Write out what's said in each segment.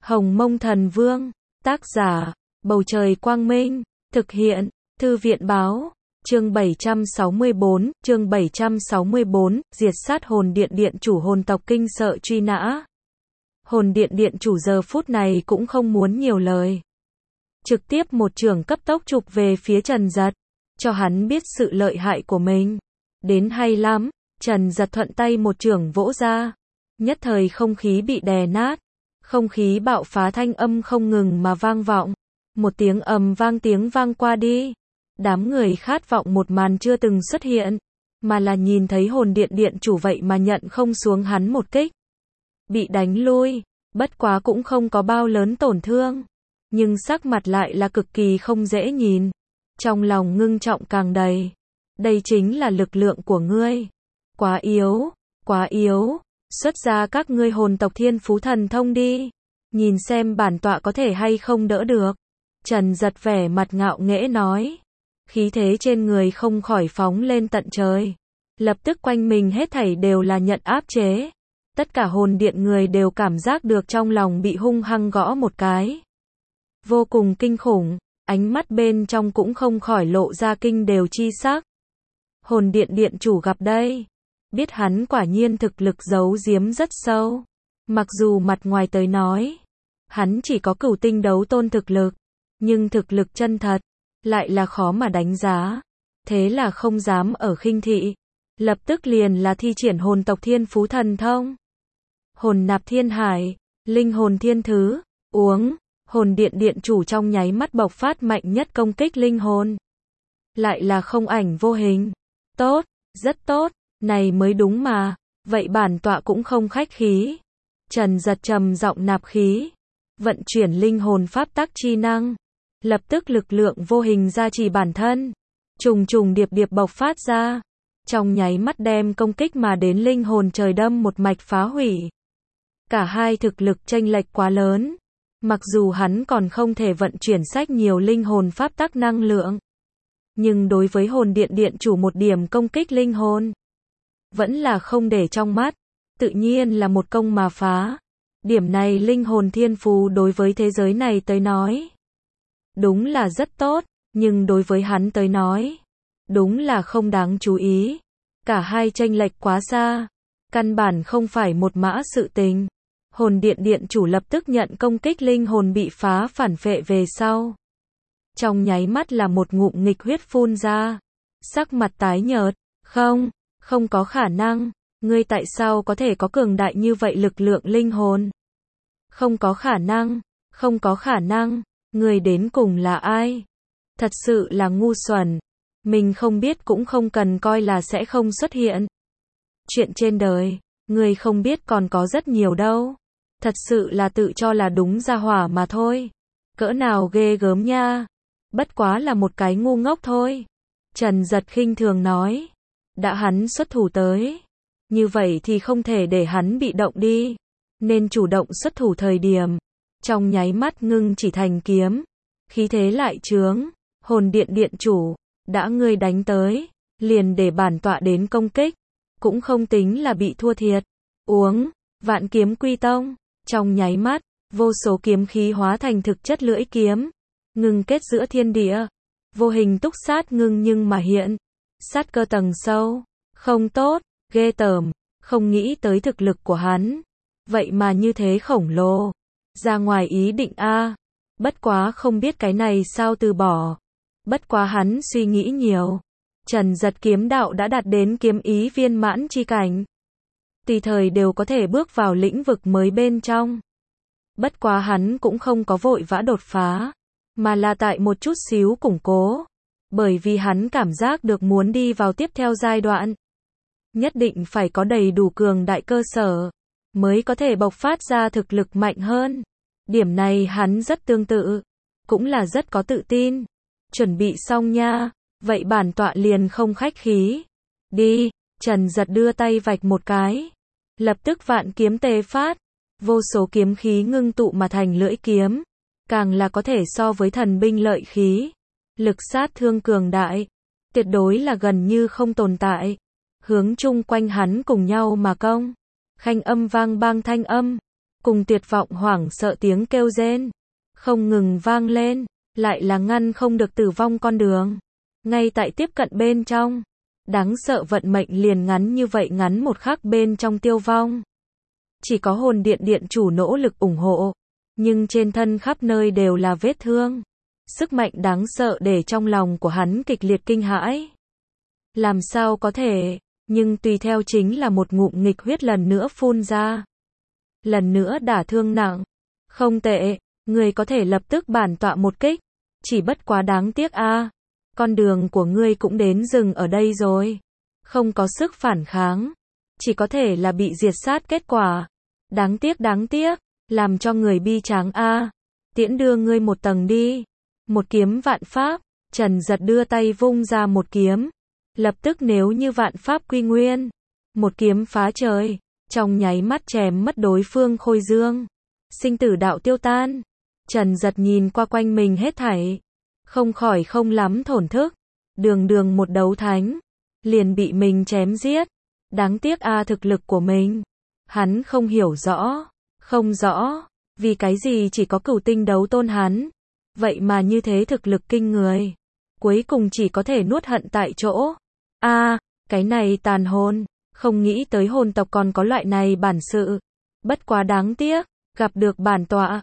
Hồng Mông Thần Vương, tác giả, Bầu Trời Quang Minh, thực hiện, Thư viện Báo, chương 764, diệt sát hồn điện điện chủ hồn tộc kinh sợ truy nã. Hồn điện điện chủ giờ phút này cũng không muốn nhiều lời. Trực tiếp một chưởng cấp tốc chụp về phía Trần Dật, cho hắn biết sự lợi hại của mình. Đến hay lắm, Trần Dật thuận tay một chưởng vỗ ra. Nhất thời không khí bị đè nát. Không khí bạo phá thanh âm không ngừng mà vang vọng. Một tiếng tiếng vang qua đi. Đám người khát vọng một màn chưa từng xuất hiện. Mà là nhìn thấy hồn điện điện chủ vậy mà nhận không xuống hắn một kích. Bị đánh lui, bất quá cũng không có bao lớn tổn thương. Nhưng sắc mặt lại là cực kỳ không dễ nhìn. Trong lòng ngưng trọng càng đầy. Đây chính là lực lượng của ngươi. Quá yếu, quá yếu. Xuất ra các ngươi hồn tộc thiên phú thần thông đi. Nhìn xem bản tọa có thể hay không đỡ được. Trần Dật vẻ mặt ngạo nghễ nói. Khí thế trên người không khỏi phóng lên tận trời. Lập tức quanh mình hết thảy đều là nhận áp chế. Tất cả hồn điện người đều cảm giác được trong lòng bị hung hăng gõ một cái. Vô cùng kinh khủng, ánh mắt bên trong cũng không khỏi lộ ra kinh đều chi sắc. Hồn điện điện chủ gặp đây. Biết hắn quả nhiên thực lực giấu giếm rất sâu. Mặc dù mặt ngoài tới nói, hắn chỉ có cửu tinh đấu tôn thực lực, nhưng thực lực chân thật, lại là khó mà đánh giá. Thế là không dám ở khinh thị. Lập tức liền là thi triển hồn tộc thiên phú thần thông. Hồn nạp thiên hải, linh hồn thiên thứ, uống. Hồn điện điện chủ trong nháy mắt bộc phát mạnh nhất công kích linh hồn. Lại là không ảnh vô hình. Tốt, rất tốt, này mới đúng mà. Vậy bản tọa cũng không khách khí. Trần Dật trầm giọng nạp khí. Vận chuyển linh hồn pháp tắc chi năng. Lập tức lực lượng vô hình gia trì bản thân. Trùng trùng điệp điệp bộc phát ra. Trong nháy mắt đem công kích mà đến linh hồn trời đâm một mạch phá hủy. Cả hai thực lực chênh lệch quá lớn. Mặc dù hắn còn không thể vận chuyển sách nhiều linh hồn pháp tắc năng lượng. Nhưng đối với hồn điện điện chủ một điểm công kích linh hồn. Vẫn là không để trong mắt. Tự nhiên là một công mà phá. Điểm này linh hồn thiên phú đối với thế giới này tới nói. Đúng là rất tốt. Nhưng đối với hắn tới nói. Đúng là không đáng chú ý. Cả hai chênh lệch quá xa. Căn bản không phải một mã sự tình. Hồn điện điện chủ lập tức nhận công kích linh hồn bị phá phản phệ về sau. Trong nháy mắt là một ngụm nghịch huyết phun ra. Sắc mặt tái nhợt. Không có khả năng. Ngươi tại sao có thể có cường đại như vậy lực lượng linh hồn? Không có khả năng. Ngươi đến cùng là ai? Thật sự là ngu xuẩn. Mình không biết cũng không cần coi là sẽ không xuất hiện. Chuyện trên đời, ngươi không biết còn có rất nhiều đâu. Thật sự là tự cho là đúng ra hỏa mà thôi. Cỡ nào ghê gớm nha. Bất quá là một cái ngu ngốc thôi. Trần Dật khinh thường nói. Đã hắn xuất thủ tới. Như vậy thì không thể để hắn bị động đi. Nên chủ động xuất thủ thời điểm. Trong nháy mắt ngưng chỉ thành kiếm. Khí thế lại chướng. Hồn điện điện chủ. Đã ngươi đánh tới. Liền để bản tọa đến công kích. Cũng không tính là bị thua thiệt. Uống. Vạn kiếm quy tông. Trong nháy mắt, vô số kiếm khí hóa thành thực chất lưỡi kiếm. Ngưng kết giữa thiên địa. Vô hình túc sát ngưng nhưng mà hiện. Sát cơ tầng sâu. Không tốt, ghê tởm. Không nghĩ tới thực lực của hắn. Vậy mà như thế khổng lồ. Ra ngoài ý định a. Bất quá không biết cái này sao từ bỏ. Bất quá hắn suy nghĩ nhiều. Trần Dật kiếm đạo đã đạt đến kiếm ý viên mãn chi cảnh. Tùy thời đều có thể bước vào lĩnh vực mới bên trong. Bất quá hắn cũng không có vội vã đột phá, mà là tại một chút xíu củng cố. Bởi vì hắn cảm giác được muốn đi vào tiếp theo giai đoạn. Nhất định phải có đầy đủ cường đại cơ sở, mới có thể bộc phát ra thực lực mạnh hơn. Điểm này hắn rất tương tự, cũng là rất có tự tin. Chuẩn bị xong nha, vậy bản tọa liền không khách khí. Đi, Trần Dật đưa tay vạch một cái. Lập tức vạn kiếm tề phát, vô số kiếm khí ngưng tụ mà thành lưỡi kiếm, càng là có thể so với thần binh lợi khí, lực sát thương cường đại, tuyệt đối là gần như không tồn tại. Hướng chung quanh hắn cùng nhau mà công, khanh âm vang bang thanh âm, cùng tuyệt vọng hoảng sợ tiếng kêu rên, không ngừng vang lên, lại là ngăn không được tử vong con đường. Ngay tại tiếp cận bên trong, đáng sợ vận mệnh liền ngắn như vậy ngắn một khắc bên trong tiêu vong. Chỉ có hồn điện điện chủ nỗ lực ủng hộ, nhưng trên thân khắp nơi đều là vết thương. Sức mạnh đáng sợ để trong lòng của hắn kịch liệt kinh hãi. Làm sao có thể, nhưng tùy theo chính là một ngụm nghịch huyết lần nữa phun ra. Lần nữa đả thương nặng. Không tệ, ngươi có thể lập tức bản tọa một kích. Chỉ bất quá đáng tiếc a, con đường của ngươi cũng đến dừng ở đây rồi. Không có sức phản kháng. Chỉ có thể là bị diệt sát kết quả. Đáng tiếc, làm cho người bi tráng a. Tiễn đưa ngươi một tầng đi. Một kiếm vạn pháp, Trần Giật đưa tay vung ra một kiếm. Lập tức nếu như vạn pháp quy nguyên. Một kiếm phá trời, trong nháy mắt chém mất đối phương khôi dương. Sinh tử đạo tiêu tan. Trần Giật nhìn qua quanh mình hết thảy. Không khỏi không lắm thổn thức. Đường một đấu thánh. Liền bị mình chém giết. Đáng tiếc a thực lực của mình. Hắn không hiểu rõ. Không rõ. Vì cái gì chỉ có cửu tinh đấu tôn hắn. Vậy mà như thế thực lực kinh người. Cuối cùng chỉ có thể nuốt hận tại chỗ. Cái này tàn hồn. Không nghĩ tới hồn tộc còn có loại này bản sự. Bất quá đáng tiếc. Gặp được bản tọa.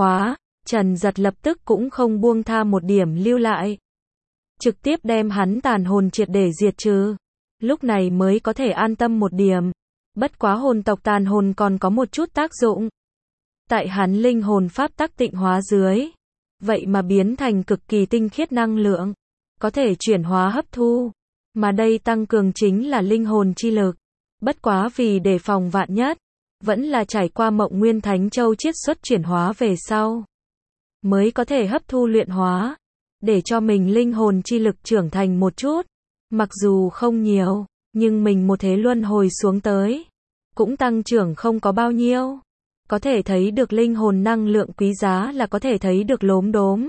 Trần Giật lập tức cũng không buông tha một điểm lưu lại. Trực tiếp đem hắn tàn hồn triệt để diệt trừ. Lúc này mới có thể an tâm một điểm. Bất quá hồn tộc tàn hồn còn có một chút tác dụng. Tại hắn linh hồn pháp tắc tịnh hóa dưới. Vậy mà biến thành cực kỳ tinh khiết năng lượng. Có thể chuyển hóa hấp thu. Mà đây tăng cường chính là linh hồn chi lực. Bất quá vì đề phòng vạn nhất. Vẫn là trải qua Mộng Nguyên Thánh Châu chiết xuất chuyển hóa về sau. Mới có thể hấp thu luyện hóa. Để cho mình linh hồn chi lực trưởng thành một chút. Mặc dù không nhiều. Nhưng mình một thế luân hồi xuống tới. Cũng tăng trưởng không có bao nhiêu. Có thể thấy được linh hồn năng lượng quý giá là có thể thấy được lốm đốm.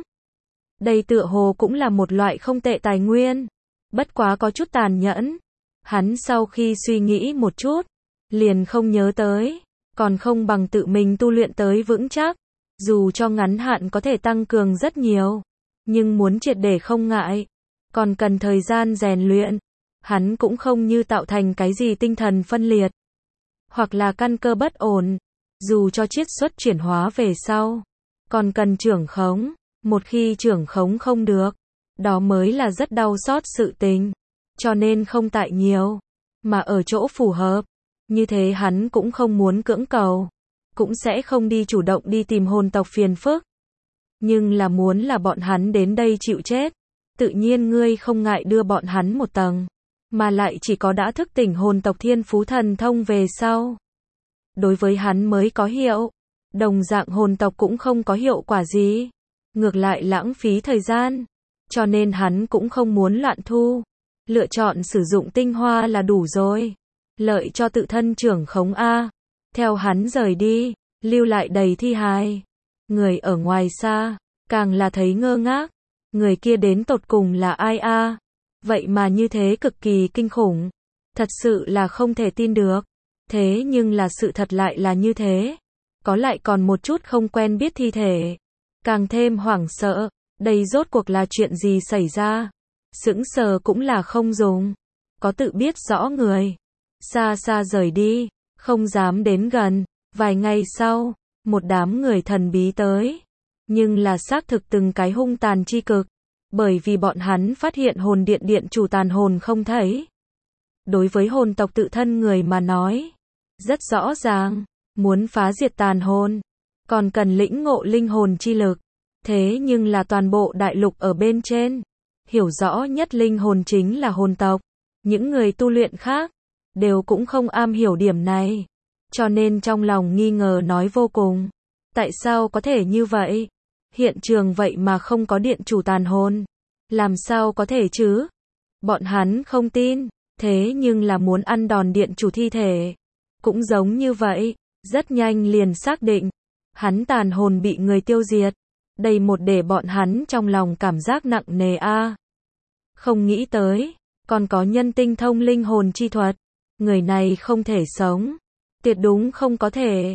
Đây tựa hồ cũng là một loại không tệ tài nguyên. Bất quá có chút tàn nhẫn. Hắn sau khi suy nghĩ một chút. Liền không nhớ tới. Còn không bằng tự mình tu luyện tới vững chắc. Dù cho ngắn hạn có thể tăng cường rất nhiều. Nhưng muốn triệt để không ngại. Còn cần thời gian rèn luyện. Hắn cũng không như tạo thành cái gì tinh thần phân liệt. Hoặc là căn cơ bất ổn. Dù cho chiết xuất chuyển hóa về sau. Còn cần trưởng khống. Một khi trưởng khống không được. Đó mới là rất đau xót sự tình. Cho nên không tại nhiều. Mà ở chỗ phù hợp. Như thế hắn cũng không muốn cưỡng cầu. Cũng sẽ không đi chủ động đi tìm hồn tộc phiền phức. Nhưng là muốn là bọn hắn đến đây chịu chết. Tự nhiên ngươi không ngại đưa bọn hắn một tầng. Mà lại chỉ có đã thức tỉnh hồn tộc thiên phú thần thông về sau. Đối với hắn mới có hiệu. Đồng dạng hồn tộc cũng không có hiệu quả gì. Ngược lại lãng phí thời gian. Cho nên hắn cũng không muốn loạn thu. Lựa chọn sử dụng tinh hoa là đủ rồi. Lợi cho tự thân trưởng khống a. Theo hắn rời đi. Lưu lại đầy thi hài. Người ở ngoài xa. Càng là thấy ngơ ngác. Người kia đến tột cùng là ai a? Vậy mà như thế cực kỳ kinh khủng. Thật sự là không thể tin được. Thế nhưng là sự thật lại là như thế. Có lại còn một chút không quen biết thi thể. Càng thêm hoảng sợ. Đây rốt cuộc là chuyện gì xảy ra? Sững sờ cũng là không dùng. Có tự biết rõ người. Xa xa rời đi. Không dám đến gần. Vài ngày sau. Một đám người thần bí tới. Nhưng là xác thực từng cái hung tàn chi cực. Bởi vì bọn hắn phát hiện hồn điện điện chủ tàn hồn không thấy. Đối với hồn tộc tự thân người mà nói. Rất rõ ràng. Muốn phá diệt tàn hồn. Còn cần lĩnh ngộ linh hồn chi lực. Thế nhưng là toàn bộ đại lục ở bên trên. Hiểu rõ nhất linh hồn chính là hồn tộc. Những người tu luyện khác. Đều cũng không am hiểu điểm này. Cho nên trong lòng nghi ngờ nói vô cùng. Tại sao có thể như vậy? Hiện trường vậy mà không có điện chủ tàn hồn. Làm sao có thể chứ? Bọn hắn không tin. Thế nhưng là muốn ăn đòn điện chủ thi thể. Cũng giống như vậy. Rất nhanh liền xác định. Hắn tàn hồn bị người tiêu diệt. Đây một để bọn hắn trong lòng cảm giác nặng nề a. Không nghĩ tới. Còn có nhân tinh thông linh hồn chi thuật. Người này không thể sống. Tuyệt đúng không có thể.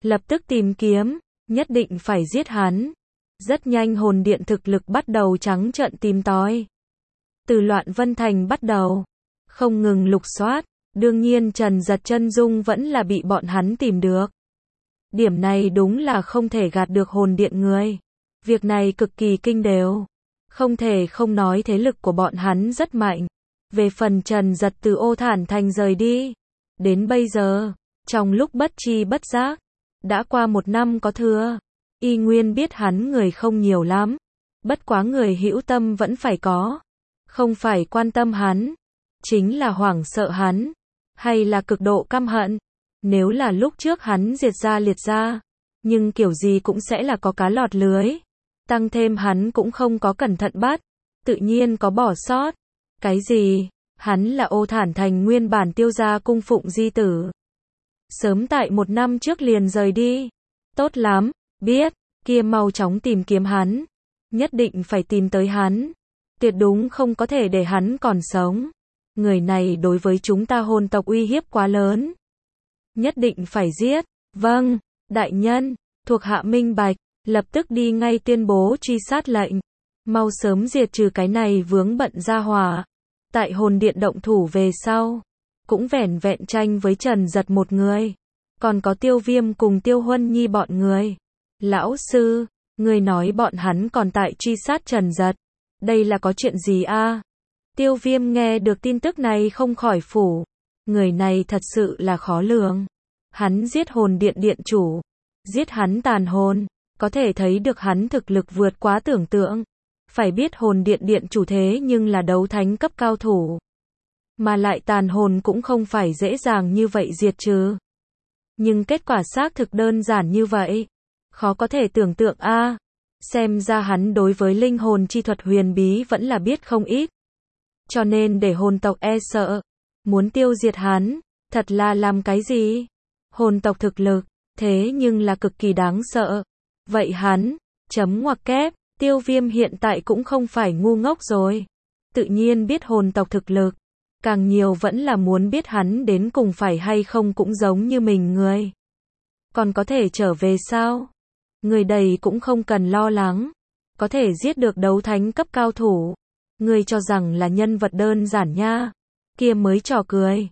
Lập tức tìm kiếm, nhất định phải giết hắn. Rất nhanh hồn điện thực lực bắt đầu trắng trợn tìm tòi. Từ Loạn Vân Thành bắt đầu, không ngừng lục soát, đương nhiên Trần Giật chân dung vẫn là bị bọn hắn tìm được. Điểm này đúng là không thể gạt được hồn điện người. Việc này cực kỳ kinh đều. Không thể không nói thế lực của bọn hắn rất mạnh. Về phần Trần Giật từ Ô Thản Thành rời đi, đến bây giờ, trong lúc bất tri bất giác, đã qua 1 năm có thừa. Y nguyên biết hắn người không nhiều lắm, bất quá người hữu tâm vẫn phải có. Không phải quan tâm hắn, chính là hoảng sợ hắn, hay là cực độ căm hận. Nếu là lúc trước hắn diệt ra liệt ra, nhưng kiểu gì cũng sẽ là có cá lọt lưới. Tăng thêm hắn cũng không có cẩn thận bắt, tự nhiên có bỏ sót. Cái gì? Hắn là Ô Thản Thành nguyên bản Tiêu gia cung phụng di tử. Sớm tại 1 năm trước liền rời đi. Tốt lắm, biết, kia mau chóng tìm kiếm hắn. Nhất định phải tìm tới hắn. Tuyệt đúng không có thể để hắn còn sống. Người này đối với chúng ta hồn tộc uy hiếp quá lớn. Nhất định phải giết. Vâng, đại nhân, thuộc hạ minh bạch, lập tức đi ngay tuyên bố truy sát lệnh. Mau sớm diệt trừ cái này vướng bận gia hỏa. Tại hồn điện động thủ về sau, cũng vẻn vẹn tranh với Trần Giật một người. Còn có Tiêu Viêm cùng Tiêu Huân Nhi bọn người. Lão sư, người nói bọn hắn còn tại truy sát Trần Giật. Đây là có chuyện gì a? Tiêu Viêm nghe được tin tức này không khỏi phủ. Người này thật sự là khó lường. Hắn giết hồn điện điện chủ, giết hắn tàn hồn, có thể thấy được hắn thực lực vượt quá tưởng tượng. Phải biết hồn điện điện chủ thế nhưng là đấu thánh cấp cao thủ. Mà lại tàn hồn cũng không phải dễ dàng như vậy diệt trừ. Nhưng kết quả xác thực đơn giản như vậy. Khó có thể tưởng tượng a. Xem ra hắn đối với linh hồn chi thuật huyền bí vẫn là biết không ít. Cho nên để hồn tộc e sợ. Muốn tiêu diệt hắn, thật là làm cái gì? Hồn tộc thực lực, thế nhưng là cực kỳ đáng sợ. Vậy hắn, chấm ngoặc kép, Tiêu Viêm hiện tại cũng không phải ngu ngốc rồi. Tự nhiên biết hồn tộc thực lực. Càng nhiều vẫn là muốn biết hắn đến cùng phải hay không cũng giống như mình người. Còn có thể trở về sao? Người đầy cũng không cần lo lắng. Có thể giết được đấu thánh cấp cao thủ. Người cho rằng là nhân vật đơn giản nha. Kia mới trò cười.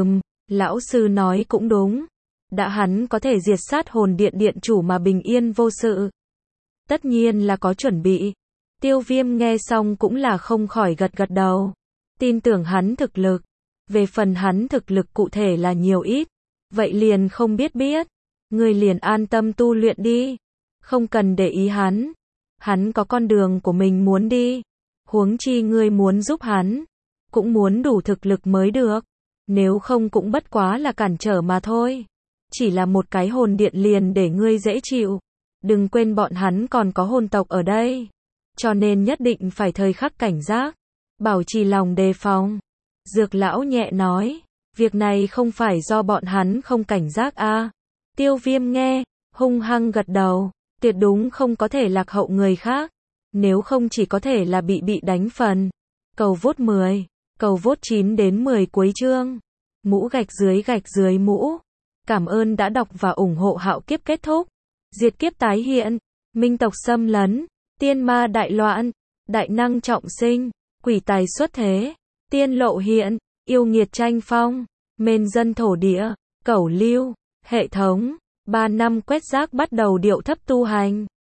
Lão sư nói cũng đúng. Đã hắn có thể diệt sát hồn điện điện chủ mà bình yên vô sự. Tất nhiên là có chuẩn bị. Tiêu Viêm nghe xong cũng là không khỏi gật gật đầu. Tin tưởng hắn thực lực. Về phần hắn thực lực cụ thể là nhiều ít. Vậy liền không biết. Người liền an tâm tu luyện đi. Không cần để ý hắn. Hắn có con đường của mình muốn đi. Huống chi ngươi muốn giúp hắn. Cũng muốn đủ thực lực mới được. Nếu không cũng bất quá là cản trở mà thôi. Chỉ là một cái hồn điện liền để ngươi dễ chịu. Đừng quên bọn hắn còn có hồn tộc ở đây. Cho nên nhất định phải thời khắc cảnh giác. Bảo trì lòng đề phòng. Dược lão nhẹ nói. Việc này không phải do bọn hắn không cảnh giác a. Tiêu Viêm nghe, hung hăng gật đầu. Tuyệt đúng không có thể lạc hậu người khác. Nếu không chỉ có thể là bị đánh phần. Cầu vote 10. Cầu vote 9 đến 10 cuối chương. Mũ gạch dưới mũ. Cảm ơn đã đọc và ủng hộ Hạo Kiếp kết thúc. Diệt kiếp tái hiện. Minh tộc xâm lấn. Tiên ma đại loạn. Đại năng trọng sinh. Quỷ tài xuất thế. Tiên lộ hiện. Yêu nghiệt tranh phong. Mên dân thổ địa. Cẩu lưu. Hệ thống. 3 năm quét rác bắt đầu điệu thấp tu hành.